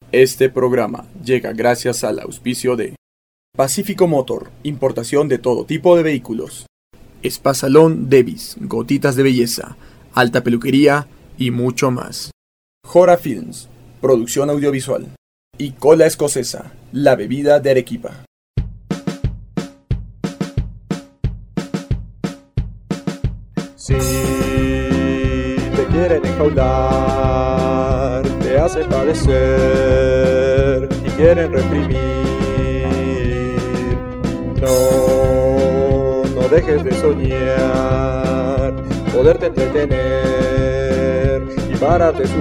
Este programa llega gracias al auspicio de Pacífico Motor, importación de todo tipo de vehículos. Spa Salón Davis, gotitas de belleza, alta peluquería y mucho más. Jora Films, producción audiovisual. Y Cola Escocesa, la bebida de Arequipa. Si te quieren enjaular, te hacen padecer y quieren reprimir. No dejes de soñar, poderte entretener y parar de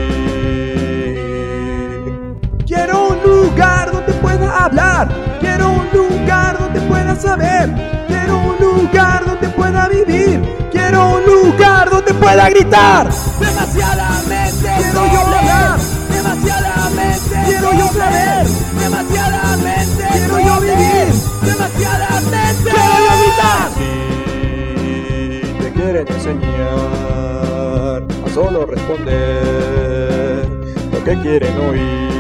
sufrir. Quiero un lugar donde pueda hablar, quiero un lugar donde pueda saber, quiero un lugar donde pueda vivir, quiero un lugar donde pueda gritar. Demasiadamente quiero yo hablar, demasiadamente quiero yo saber, demasiadamente quiero yo vivir, demasiadamente quiero yo gritar. Si te quieren enseñar a solo responder lo que quieren oír,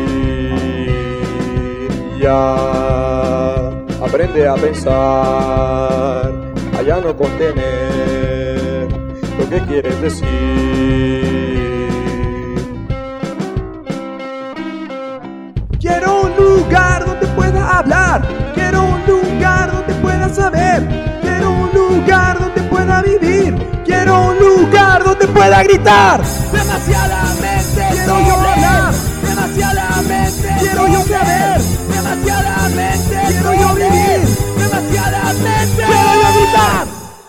ya aprende a pensar, a ya no contener lo que quieres decir. Quiero un lugar donde pueda hablar, quiero un lugar donde pueda saber, quiero un lugar donde pueda vivir, quiero un lugar donde pueda gritar. Demasiadamente quiero yo hablar, demasiadamente quiero yo saber, demasiadamente quiero yo vivir, demasiadamente quiero yo gritar.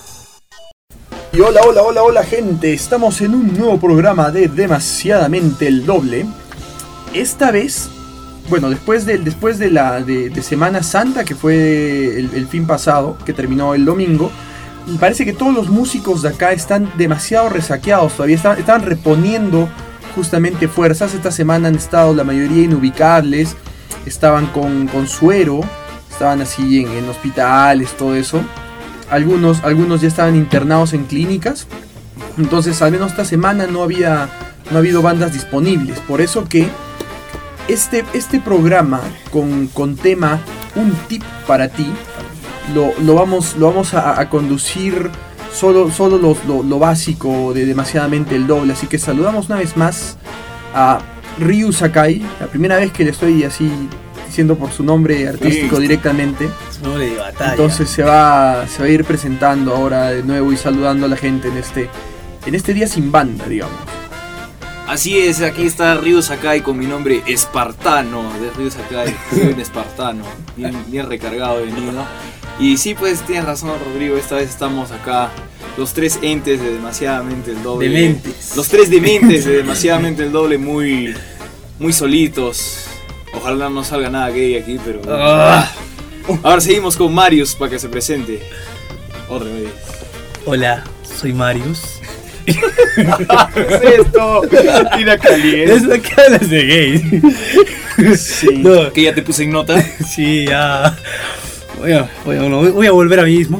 Y hola gente, estamos en un nuevo programa de Demasiadamente el Doble. Esta vez, bueno, después de Semana Santa, que fue el fin pasado, que terminó el domingo, parece que todos los músicos de acá están demasiado resaqueados todavía, están reponiendo justamente fuerzas. Esta semana han estado la mayoría inubicables, estaban con suero, estaban así en hospitales, todo eso. Algunos ya estaban internados en clínicas. Entonces al menos esta semana no ha habido bandas disponibles. Por eso que este programa con tema Un Tip para Ti lo vamos a conducir solo lo básico de Demasiadamente el Doble. Así que saludamos una vez más a Ryu Sakai, la primera vez que le estoy así diciendo por su nombre artístico directamente. Su nombre de batalla. Entonces se va a ir presentando ahora de nuevo y saludando a la gente en este día sin banda, digamos. Así es, aquí está Ryu Sakai con mi nombre espartano de Ryu Sakai. Soy un espartano, bien recargado de venido. Y sí, pues tienes razón, Rodrigo, esta vez estamos acá los tres entes de Demasiadamente el Doble. Dementes. Los tres dementes de Demasiadamente el Doble, muy solitos. Ojalá no salga nada gay aquí, pero... Ahora seguimos con Marius para que se presente. Otra vez. Hola, soy Marius. ¿Qué es esto? Tira caliente. Es lo que hablas de gay. Sí. No, Que ya te puse en nota. sí, ya. Voy a volver a mí mismo.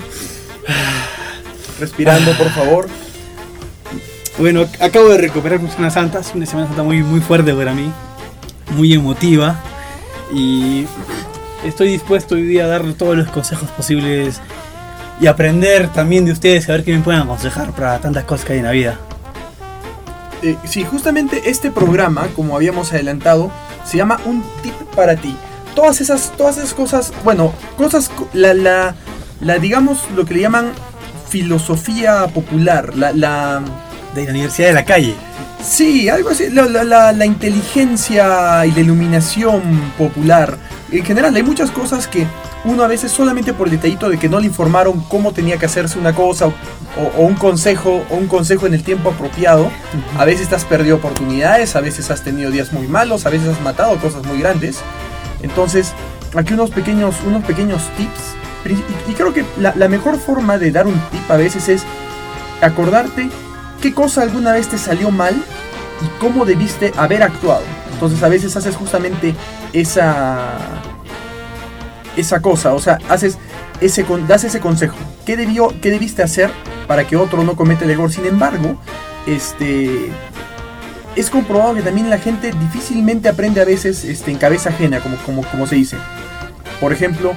Respirando, por favor. Bueno, acabo de recuperar una Semana Santa. Es una Semana Santa muy fuerte para mí. Muy emotiva. Y estoy dispuesto hoy día a dar todos los consejos posibles. Y aprender también de ustedes, a ver qué me pueden aconsejar para tantas cosas que hay en la vida. Sí, justamente este programa, como habíamos adelantado, se llama Un Tip para Ti. Todas esas cosas, bueno, la digamos, lo que le llaman filosofía popular, De la Universidad de la Calle. Sí, algo así, la inteligencia y la iluminación popular. En general hay muchas cosas que uno a veces solamente por el detallito de que no le informaron cómo tenía que hacerse una cosa o un consejo en el tiempo apropiado, a veces te has perdido oportunidades, a veces has tenido días muy malos, a veces has matado cosas muy grandes. Entonces, aquí unos pequeños tips. Y creo que la mejor forma de dar un tip a veces es acordarte qué cosa alguna vez te salió mal y cómo debiste haber actuado. Entonces a veces haces justamente esa cosa, o sea, das ese consejo. ¿Qué debiste hacer para que otro no cometa el error? Sin embargo, es comprobado que también la gente difícilmente aprende a veces en cabeza ajena, como se dice. Por ejemplo,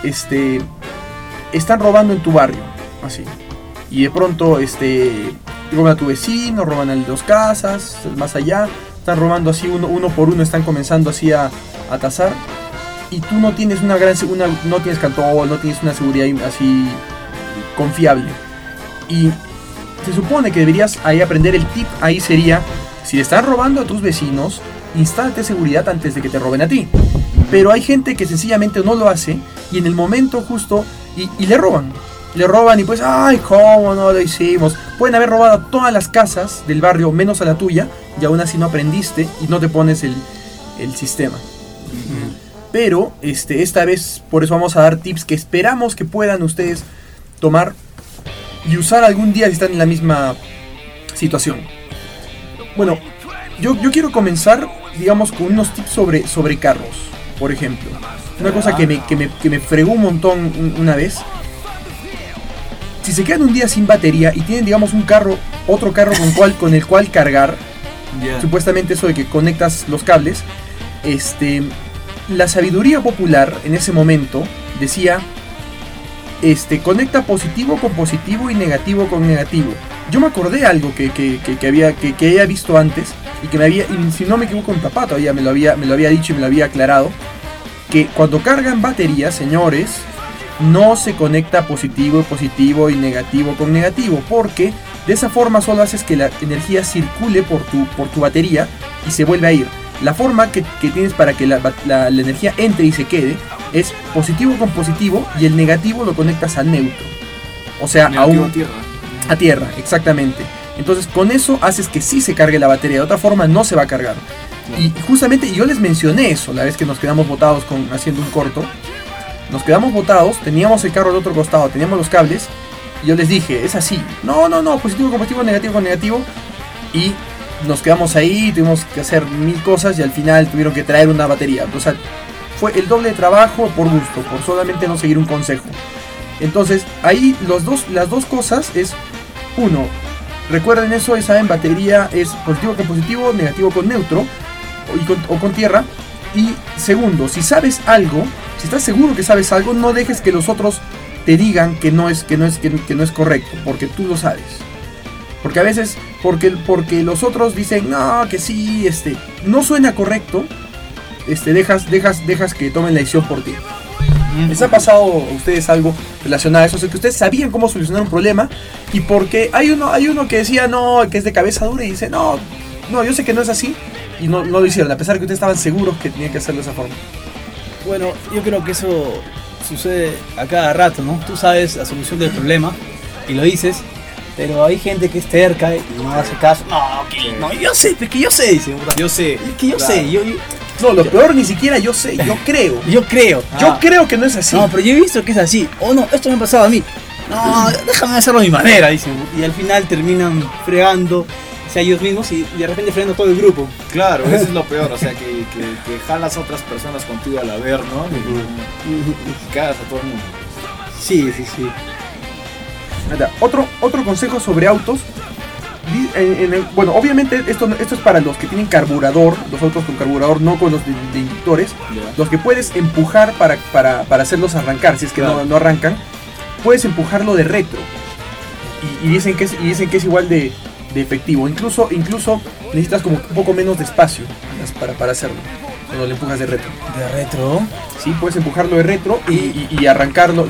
están robando en tu barrio, así. Y de pronto roban a tu vecino, roban a dos casas, más allá. Están robando así uno por uno, están comenzando así a tasar. Y tú no tienes no tienes control, no tienes una seguridad así confiable. Y se supone que deberías ahí aprender el tip, ahí sería, si le están robando a tus vecinos, instálate seguridad antes de que te roben a ti. Pero hay gente que sencillamente no lo hace y en el momento justo, y le roban. Le roban y pues, ay, ¿cómo no lo hicimos? Pueden haber robado a todas las casas del barrio menos a la tuya y aún así no aprendiste y no te pones el sistema. Pero esta vez por eso vamos a dar tips que esperamos que puedan ustedes tomar y usar algún día si están en la misma situación. Bueno, yo quiero comenzar, digamos, con unos tips sobre carros, por ejemplo. Una cosa que me fregó un montón una vez. Si se quedan un día sin batería y tienen, digamos, otro carro con el cual cargar, supuestamente eso de que conectas los cables, la sabiduría popular en ese momento decía, conecta positivo con positivo y negativo con negativo. Yo me acordé algo que había visto antes y y si no me equivoco, mi papá todavía me lo había dicho y me lo había aclarado, que cuando cargan baterías, señores, no se conecta positivo y negativo con negativo, porque de esa forma solo haces que la energía circule por tu batería y se vuelve a ir. La forma que tienes para que la energía entre y se quede es positivo con positivo y el negativo lo conectas a neutro. O sea, a tierra, exactamente. Entonces con eso haces que sí se cargue la batería, de otra forma no se va a cargar. Y justamente yo les mencioné eso la vez que nos quedamos botados haciendo un corto. Nos quedamos botados, teníamos el carro al otro costado, teníamos los cables, y yo les dije, es así, no, positivo con positivo, negativo con negativo, y nos quedamos ahí, tuvimos que hacer 1000 cosas, y al final tuvieron que traer una batería. O sea, fue el doble de trabajo por gusto, por solamente no seguir un consejo. Entonces, ahí las dos cosas es, uno, recuerden eso, y saben, batería es positivo con positivo, negativo con neutro, o con tierra. Y segundo, si sabes algo, si estás seguro que sabes algo, no dejes que los otros te digan que no es correcto, porque tú lo sabes. Porque a veces, porque los otros dicen, no, que sí, no suena correcto, dejas que tomen la decisión por ti. ¿Les ha pasado a ustedes algo relacionado a eso? O sea, que ustedes sabían cómo solucionar un problema y porque hay uno que decía, no, que es de cabeza dura y dice, no, yo sé que no es así. Y no lo hicieron, a pesar de que ustedes estaban seguros que tenían que hacerlo de esa forma. Bueno, yo creo que eso sucede a cada rato, ¿no? Tú sabes la solución del problema y lo dices, pero hay gente que es terca y no hace caso. No, yo sé, dice. Yo sé. Es que yo sé, No, lo peor ni siquiera yo sé, yo creo. Yo creo. Yo creo que no es así. No, pero yo he visto que es así. O no, esto me ha pasado a mí. No, déjame hacerlo a mi manera, dicen. Y al final terminan fregando a ellos mismos y de repente frenando todo el grupo. Claro, eso es lo peor, o sea, que jalas a otras personas contigo al haber, ¿no? Y cagas a todo el mundo. Sí. Otro consejo sobre autos. Bueno, obviamente esto es para los que tienen carburador, los autos con carburador, no con los de inyectores. Los que puedes empujar para hacerlos arrancar, si es que no arrancan, puedes empujarlo de retro. Y dicen que es igual de efectivo. Incluso necesitas como un poco menos de espacio para hacerlo cuando le empujas de retro. ¿De retro? Sí, puedes empujarlo de retro y arrancarlo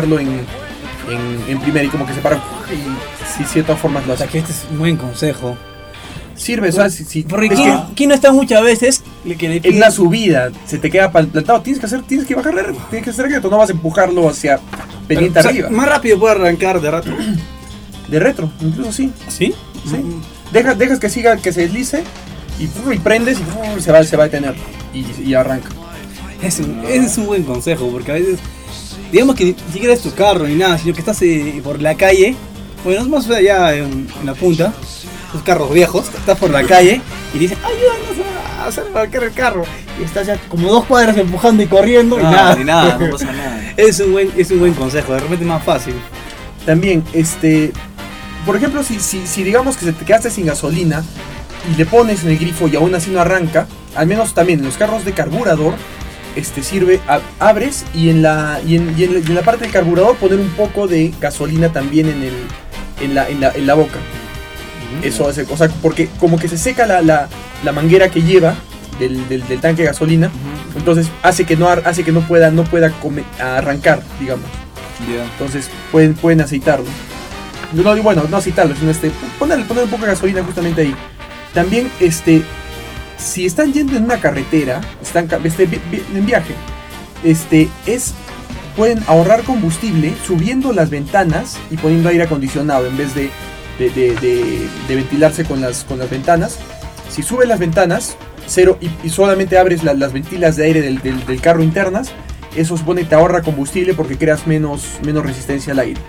en primera y como que se para y de todas formas lo hace. O sea que este es un buen consejo. Sirve, o sea, si porque ¿quién no está muchas veces que le pide? En la subida se te queda plantado, tienes que bajar de retro, tienes que hacer retro, no vas a empujarlo hacia pendiente arriba. Más rápido puede arrancar de retro. De retro, incluso sí. ¿Sí? Sí. Dejas que se deslice y prendes y se va a detener y arranca. Ese es un buen consejo, porque a veces, digamos que ni siquiera es tu carro ni nada, sino que estás por la calle, bueno, es más allá en la punta, los carros viejos, estás por la calle y dices, ayúdanos a hacer arrancar el carro, y estás ya como 2 cuadras empujando y corriendo y nada. No pasa nada. Es un buen consejo, de repente es más fácil. También, por ejemplo, si digamos que se te quedaste sin gasolina y le pones en el grifo y aún así no arranca, al menos también en los carros de carburador, sirve, abres y en la parte del carburador poner un poco de gasolina también en la boca. Eso hace, o sea, porque como que se seca la manguera que lleva del tanque de gasolina, entonces hace que no pueda arrancar, digamos. Yeah. Entonces pueden aceitarlo. No aceitarlo, sino poner un poco de gasolina justamente ahí. También si están yendo en una carretera, están en viaje, pueden ahorrar combustible subiendo las ventanas y poniendo aire acondicionado en vez de ventilarse con las ventanas. Si subes las ventanas y solamente abres las ventilas de aire del carro internas, eso supone que te ahorra combustible porque creas menos resistencia al aire.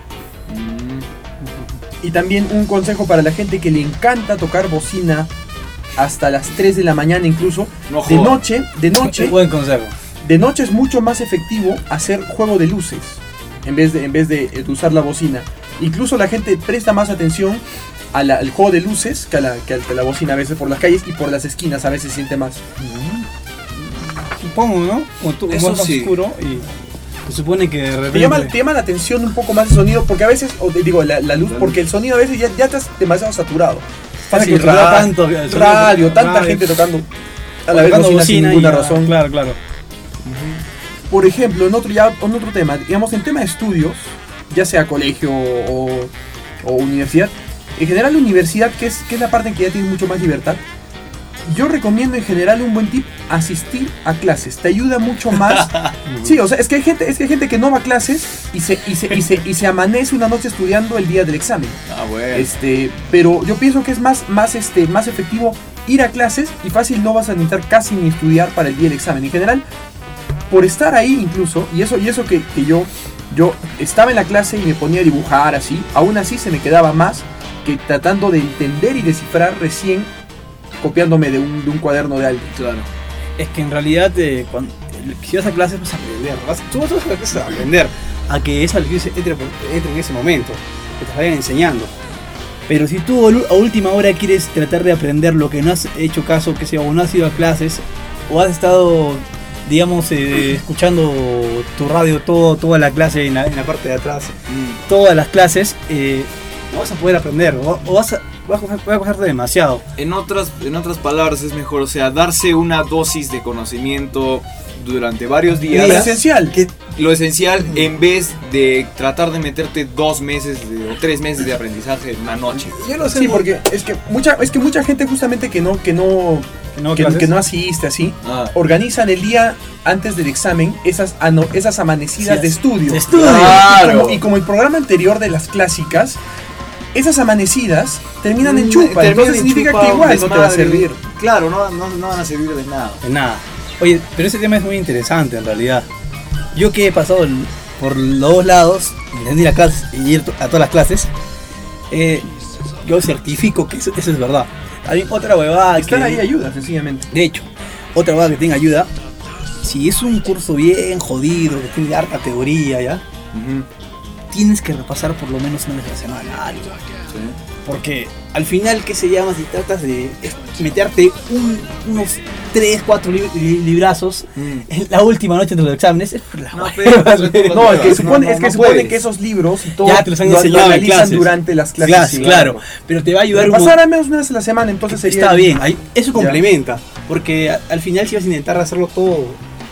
Y también un consejo para la gente que le encanta tocar bocina hasta las 3 de la mañana incluso. No de noche. Buen consejo. De noche es mucho más efectivo hacer juego de luces en vez de usar la bocina. Incluso la gente presta más atención al juego de luces que a la bocina a veces por las calles y por las esquinas a veces se siente más. Supongo, ¿no? Eso más sí. oscuro y se supone que de repente... Te llama la atención un poco más el sonido porque a veces, la luz, porque el sonido a veces ya estás demasiado saturado. Fácil, tanta gente tocando a la vez bocina sin ninguna razón. Claro. Por ejemplo, en otro tema, digamos en tema de estudios, ya sea colegio o universidad, en general la universidad, que es la parte en que ya tienes mucho más libertad, yo recomiendo en general un buen tip, asistir a clases, te ayuda mucho más. Sí, o sea, es que hay gente que no va a clases y se amanece una noche estudiando el día del examen. Ah, bueno. Pero yo pienso que es más efectivo ir a clases y fácil no vas a necesitar casi ni estudiar para el día del examen. En general, por estar ahí incluso, y eso que yo estaba en la clase y me ponía a dibujar así, aún así se me quedaba más que tratando de entender y descifrar recién copiándome de un cuaderno de alguien. Claro. Es que en realidad cuando si vas a clases vas a aprender, tú vas a clases a aprender a que esa lección entre en ese momento, que te vayan enseñando. Pero si tú a última hora quieres tratar de aprender lo que no has hecho caso, que sea, o no has ido a clases, o has estado, digamos, escuchando tu radio toda la clase en la parte de atrás, todas las clases, no vas a poder aprender, o vas a costarte demasiado. En otras palabras es mejor, o sea, darse una dosis de conocimiento durante varios días. Lo esencial. Lo esencial en vez de tratar de meterte 2 meses o 3 meses de aprendizaje en una noche. Yo lo sé, sí, porque es que mucha gente justamente que no asiste así, organizan el día antes del examen esas amanecidas de estudio. Claro. Y como el programa anterior de las clásicas, esas amanecidas terminan en chupa, entonces significa que igual no te va a servir. Claro, no van a servir de nada. De nada. Oye, pero ese tema es muy interesante en realidad. Yo que he pasado por los dos lados, ir a clases y ir a todas las clases, yo certifico que eso es verdad. Hay otra huevada estar ahí ayuda, sencillamente. De hecho, otra huevada que tenga ayuda, si es un curso bien jodido, que tiene harta teoría ya, tienes que repasar por lo menos una vez a la semana algo. Sí. Porque al final, ¿qué se llama si tratas de meterte unos 3-4 librazos en la última noche de los exámenes? Es por la No, es que supone que esos libros y todo ya te los han enseñado lo analizan clases. Durante las clases. Sí, claro. Pero te va a ayudar pasar al menos una vez a la semana, entonces sería... Está bien, eso complementa. Porque al final si vas a intentar hacerlo todo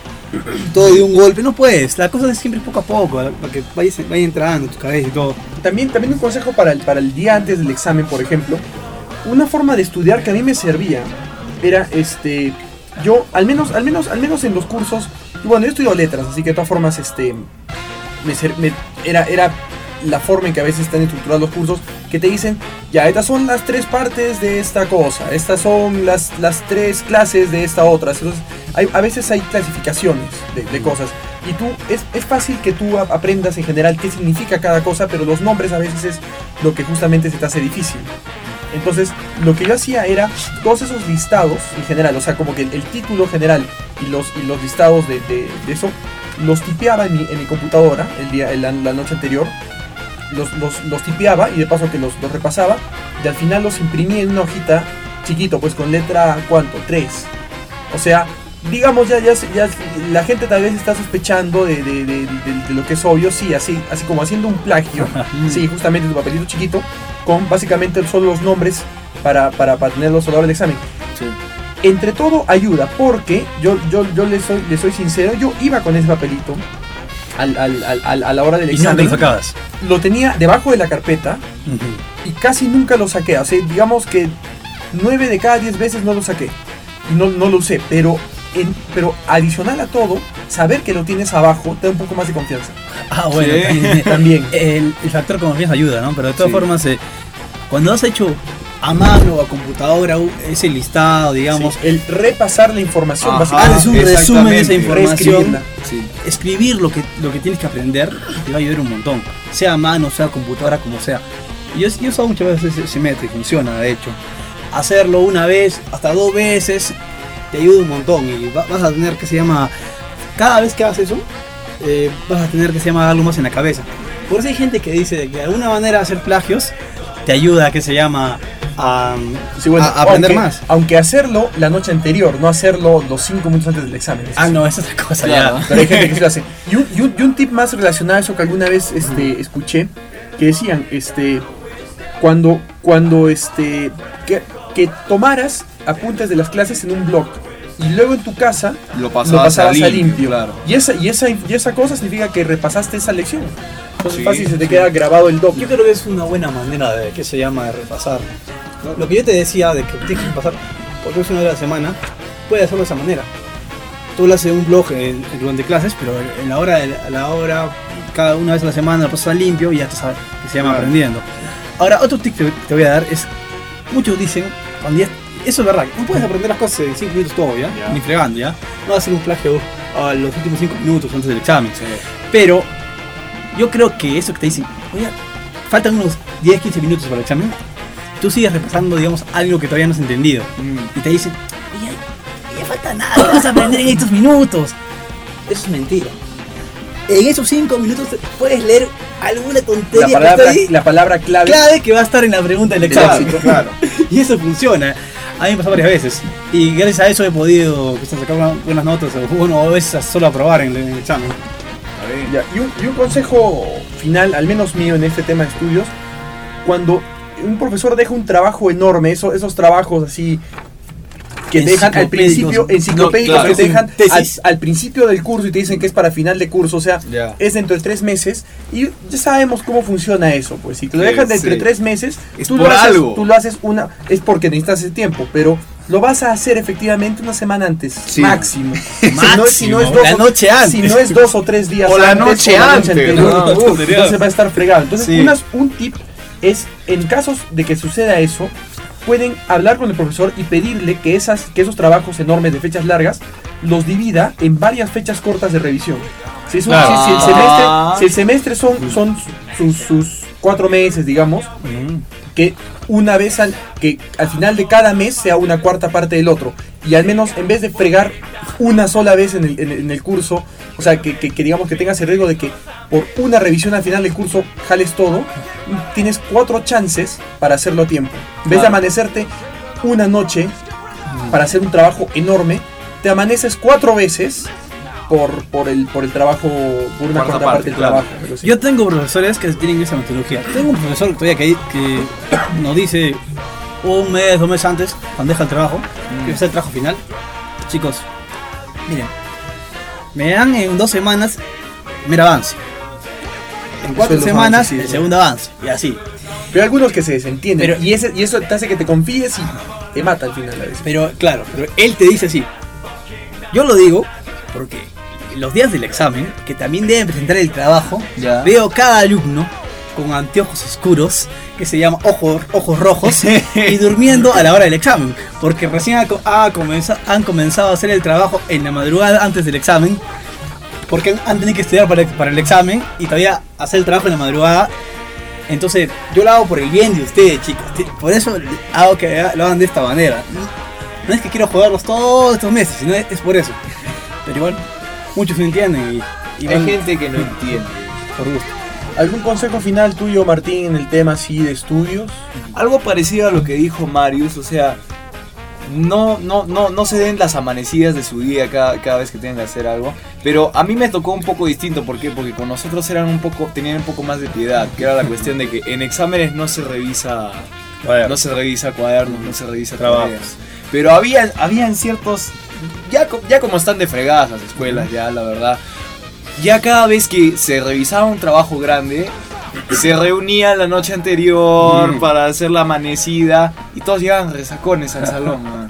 de un golpe, no puedes. La cosa es siempre poco a poco, para que vaya entrando en tu cabeza y todo. También un consejo para el día antes del examen, por ejemplo. Una forma de estudiar que a mí me servía era yo al menos en los cursos, y bueno, yo estudio letras, así que de todas formas era la forma en que a veces están estructurados los cursos, que te dicen, ya, estas son las 3 partes de esta cosa, estas son las 3 clases de esta otra. Entonces, a veces hay clasificaciones de cosas, y es fácil que tú aprendas en general qué significa cada cosa, pero los nombres a veces es lo que justamente se te hace difícil. Entonces, lo que yo hacía era todos esos listados en general, o sea, como que el título general y los listados de eso, los tipeaba en mi computadora la noche anterior, los tipeaba y de paso que los repasaba, y al final los imprimía en una hojita chiquito, pues con letra, ¿cuánto? 3. O sea, digamos ya la gente tal vez está sospechando de lo que es obvio, sí, así como haciendo un plagio, sí, justamente tu papelito chiquito, con básicamente solo los nombres para tenerlos a la hora del examen. Sí. Entre todo ayuda, porque yo le soy sincero, yo iba con ese papelito a la hora del ¿Y no examen. te lo sacabas? Lo tenía debajo de la carpeta y casi nunca lo saqué. O sea, digamos que 9 de cada 10 veces no lo saqué. No lo usé, pero adicional a todo, saber que lo tienes abajo te da un poco más de confianza. Ah, bueno, Sí. También. el factor confianza ayuda, ¿no? Pero de todas Sí. formas, cuando has hecho a mano o a computadora ese listado, digamos, Sí, el repasar la información, Ajá. básicamente. haces un resumen de esa exactamente. información, Reescribirla. Sí. escribir lo que tienes que aprender te va a ayudar un montón, sea a mano, sea a computadora, como sea. Y yo he usado muchas veces ese método y funciona, de hecho. Hacerlo una vez, hasta 2 veces, te ayuda un montón y vas a tener cada vez que haces eso, vas a tener algo más en la cabeza. Por eso hay gente que dice que de alguna manera hacer plagios te ayuda a Sí, bueno, a aprender aunque- más. Aunque hacerlo la noche anterior, no hacerlo los 5 minutos antes del examen. Eso Ah, sí. no, esa es otra cosa Claro. ya. Pero hay gente que sí lo hace. Y un tip más relacionado a eso que alguna vez escuché, que decían, cuando que tomaras apuntes de las clases en un blog y luego en tu casa Lo lo pasabas pasabas a limpio. Claro. Y esa cosa significa que repasaste esa lección. Entonces Sí, fácil se te sí. queda grabado el doble. Yo creo que es una buena manera de repasar. Lo que yo te decía de que tienes que repasar por una hora de la semana, puedes hacerlo de esa manera. Tú lo haces en un blog durante clases, pero a la hora, cada una vez a la semana lo pasas limpio y ya te sabes que se llama Claro. aprendiendo. Ahora, otro tip que te voy a dar es, muchos dicen, eso es verdad, no puedes aprender las cosas en 5 minutos todo, ¿ya? Ya. Ni fregando, ¿ya? No vas a hacer un plagio a los últimos 5 minutos antes del examen. Sí. Pero yo creo que eso que te dicen, oye, faltan unos 10-15 minutos para el examen, tú sigues repasando, digamos, algo que todavía no has entendido. Y te dicen, oye, ya falta nada, lo vas a aprender en estos minutos. Eso es mentira. En esos 5 minutos puedes leer alguna tontería La palabra clave. clave que va a estar en la pregunta del examen. Claro. Y eso funciona. A mí me pasó varias veces. Y gracias a eso he podido sacar buenas notas o a veces solo aprobar en el examen. Está bien. Ya, y un consejo final, al menos mío en este tema de estudios, cuando un profesor deja un trabajo enorme, esos trabajos así que te dejan al principio, enciclopédicos, No, claro, que te dejan tesis. al principio del curso y te dicen que es para final de curso, o sea, Ya. es dentro de 3 meses, y ya sabemos cómo funciona eso, pues si te lo Sí, dejan dentro de sí. 3 meses, Es tú por lo haces, algo. tú lo haces es porque necesitas ese tiempo, pero lo vas a hacer efectivamente una semana antes, Sí. máximo. Máximo, Si no es la noche antes. Si no es 2 o 3 días O la antes, noche antes, anterior, ¿no? uf, entonces va a estar fregado. Entonces, Sí. un tip es, en casos de que suceda eso, pueden hablar con el profesor y pedirle que esos trabajos enormes de fechas largas los divida en varias fechas cortas de revisión. Si el semestre son sus 4 meses, digamos, que una vez que al final de cada mes sea una cuarta parte del otro, y al menos en vez de fregar una sola vez en el curso, o sea, que digamos que tengas el riesgo de que por una revisión al final del curso jales todo, tienes 4 chances para hacerlo a tiempo. En vez de amanecerte una noche para hacer un trabajo enorme, te amaneces 4 veces por el trabajo, por una Cuarta cuarta parte parte, del claro. trabajo. Pero sí. Yo tengo profesores que tienen esa metodología. Tengo un profesor todavía que nos dice un mes, 2 meses antes, cuando deja el trabajo, que es el trabajo final. Chicos, miren, me dan en 2 semanas el primer avance. En 4 Eso es semanas avance, sí, el sí. segundo avance. Y así. Pero hay algunos que se desentienden. Pero- y eso te hace que te confíes y te mata al final a veces. Pero claro, pero él te dice así. Yo lo digo porque los días del examen, que también deben presentar el trabajo, Ya. veo cada alumno con anteojos oscuros, que se llama ojos rojos, y durmiendo a la hora del examen, porque recién han comenzado a hacer el trabajo en la madrugada antes del examen, porque han tenido que estudiar para el examen y todavía hacer el trabajo en la madrugada. Entonces yo lo hago por el bien de ustedes, chicos, por eso hago que lo hagan de esta manera. No es que quiero joderlos todos estos meses, sino es por eso. Pero igual, muchos no entienden y Hay van gente que no entiende. por gusto. ¿Algún consejo final tuyo, Martín, en el tema así de estudios? Algo parecido a lo que dijo Marius, o sea, no se den las amanecidas de su día cada vez que tengan que hacer algo. Pero a mí me tocó un poco distinto. ¿Por qué? Porque con nosotros tenían un poco más de piedad. Que era la cuestión de que en exámenes no se revisa cuadernos, no se revisa trabajos. Pero habían ciertos... Ya como están de fregadas las escuelas, ya la verdad. Ya cada vez que se revisaba un trabajo grande, se reunían la noche anterior para hacer la amanecida y todos llegaban resacones al salón, man.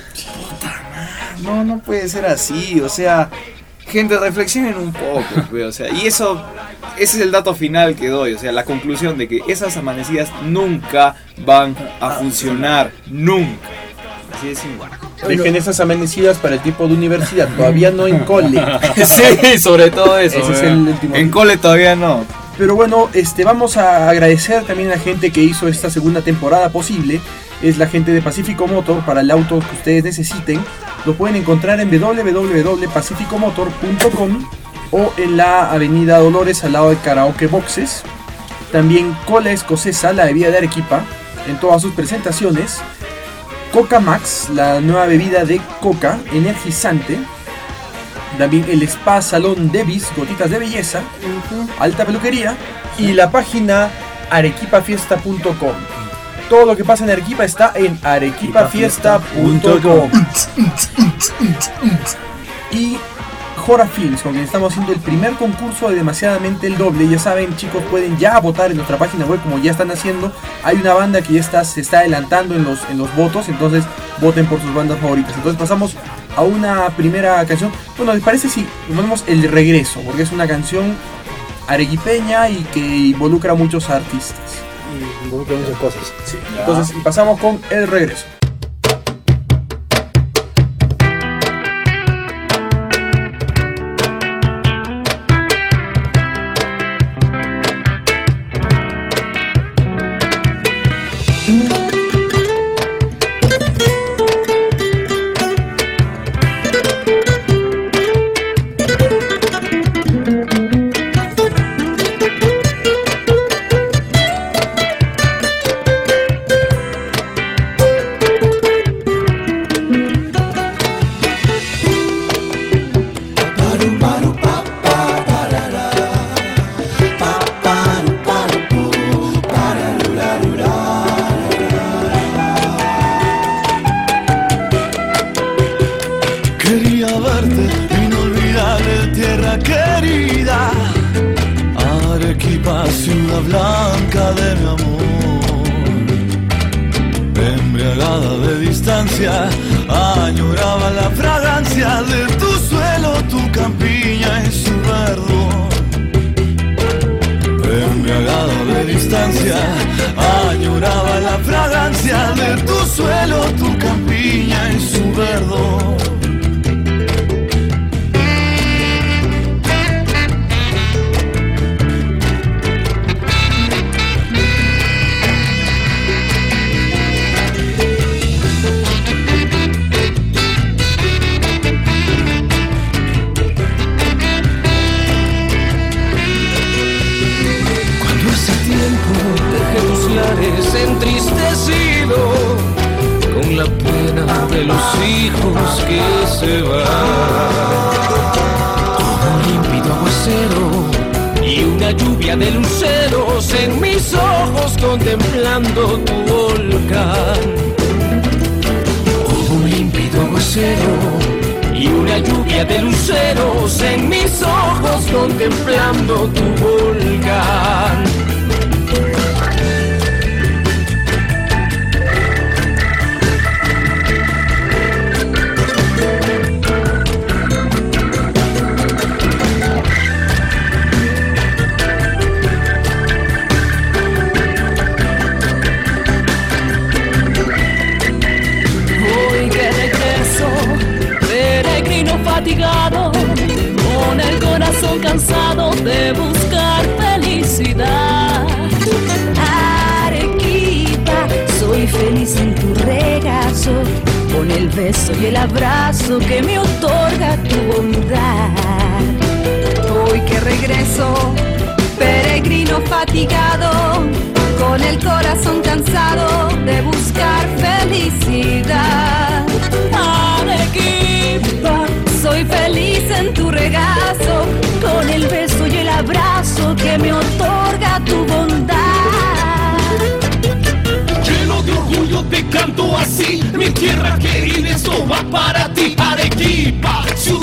No puede ser así, o sea, gente, reflexionen un poco, o sea, y ese es el dato final que doy, o sea, la conclusión de que esas amanecidas nunca van a funcionar, nunca. Así es igual. Dejen esas amanecidas para el tipo de universidad, todavía no en cole. Sí, sobre todo eso. Ese es el último. En cole todavía no. Pero bueno, vamos a agradecer también a la gente que hizo esta segunda temporada posible. Es la gente de Pacífico Motor para el auto que ustedes necesiten. Lo pueden encontrar en www.pacificomotor.com o en la avenida Dolores al lado de Karaoke Boxes. También Cola Escocesa, la bebida de Arequipa, en todas sus presentaciones. Coca Max, la nueva bebida de coca energizante. También el Spa Salón Devis, gotitas de belleza, alta peluquería, y la página arequipafiesta.com. Todo lo que pasa en Arequipa está en arequipafiesta.com. Y Jora Films, con quien estamos haciendo el primer concurso de Demasiadamente el Doble. Ya saben, chicos, pueden ya votar en nuestra página web como ya están haciendo. Hay una banda que ya se está adelantando en los votos, entonces voten por sus bandas favoritas. Entonces pasamos a una primera canción. Bueno, ¿les parece si ponemos El Regreso? Porque es una canción arequipeña y que involucra a muchos artistas. Y involucra muchas cosas. Sí. Entonces pasamos con El Regreso. Añoraba la fragancia de tu suelo, tu campiña y su verdor. Embriagada de distancia, añoraba la fragancia de tu suelo, tu campiña y su verdor. Entristecido con la pena de los hijos que se van, como un límpido aguacero y una lluvia de luceros en mis ojos contemplando tu volcán. Como un límpido aguacero y una lluvia de luceros en mis ojos contemplando tu volcán. Fatigado, con el corazón cansado de buscar felicidad. Arequipa, soy feliz en tu regazo, con el beso y el abrazo que me otorga tu bondad. Hoy que regreso, peregrino fatigado, con el corazón cansado de buscar felicidad. mesa en tu regazo, con el beso y el abrazo que me otorga tu bondad. Lleno de orgullo te canto así, mi tierra querida, esto va para ti. Arequipa, ciudad